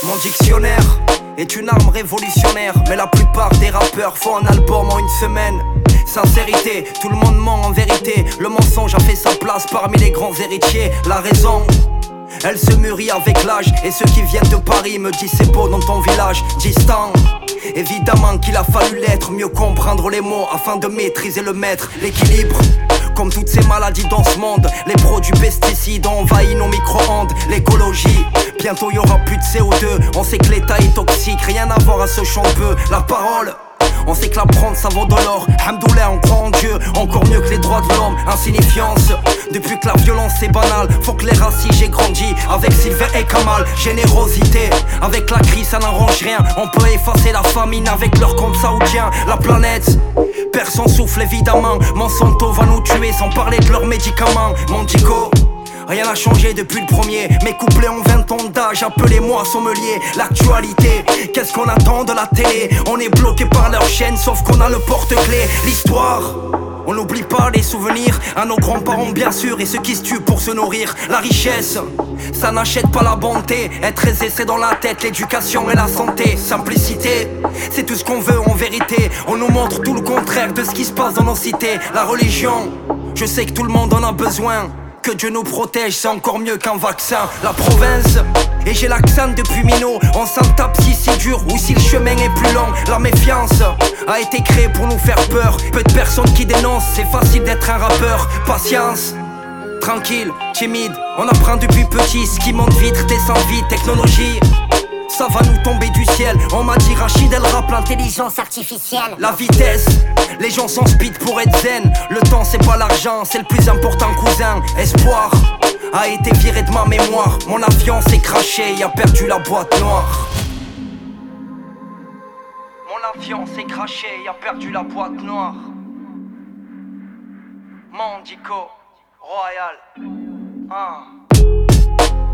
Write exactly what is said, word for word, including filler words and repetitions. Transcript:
Mon dictionnaire est une arme révolutionnaire, mais la plupart des rappeurs font un album en une semaine. Sincérité, tout le monde ment en vérité. Le mensonge a fait sa place parmi les grands héritiers. La raison, elle se mûrit avec l'âge. Et ceux qui viennent de Paris me disent c'est beau dans ton village distant. Évidemment qu'il a fallu l'être, mieux comprendre les mots afin de maîtriser le maître. L'équilibre, comme toutes ces maladies dans ce monde. Les produits pesticides ont envahi nos micro-ondes. L'écologie, bientôt y aura plus de C O deux. On sait que l'état est toxique, rien à voir à ce chant-peu. La parole, on sait que la prendre ça vaut de l'or. Hamdoullah, on croit en Dieu, encore mieux que les droits de l'homme. Insignifiance, depuis que la violence est banale. Faut que les racistes, j'ai grandi avec Sylvain et Kamal. Générosité, avec la crise ça n'arrange rien. On peut effacer la famine avec leur compte saoudien. La planète, personne souffle évidemment. Monsanto va nous tuer sans parler de leurs médicaments. Mondico, rien n'a changé depuis le premier. Mes couplets ont vingt ans d'âge, appelez-moi sommelier. L'actualité, qu'est-ce qu'on attend de la télé? On est bloqué par leur chaîne, sauf qu'on a le porte-clés. L'histoire, on n'oublie pas les souvenirs. À nos grands-parents bien sûr, et ceux qui se tuent pour se nourrir. La richesse, ça n'achète pas la bonté. Être aisé c'est dans la tête, l'éducation et la santé. Simplicité, c'est tout ce qu'on veut en vérité. On nous montre tout le contraire de ce qui se passe dans nos cités. La religion, je sais que tout le monde en a besoin. Que Dieu nous protège, c'est encore mieux qu'un vaccin. La province, et j'ai l'accent depuis Minot. On s'en tape si c'est dur ou si le chemin est plus long. La méfiance a été créée pour nous faire peur. Peu de personnes qui dénoncent, c'est facile d'être un rappeur. Patience, tranquille, timide, on apprend depuis petit. Ce qui monte vite, descend vite, technologie, ça va nous tomber du ciel. On m'a dit Rachid, elle rappe l'intelligence artificielle. La vitesse, les gens sont speed pour être zen. Le temps c'est pas l'argent, c'est le plus important cousin. Espoir a été viré de ma mémoire. Mon avion s'est craché, il a perdu la boîte noire. Mon avion s'est craché, il a perdu la boîte noire. Mondico, Royal, ah.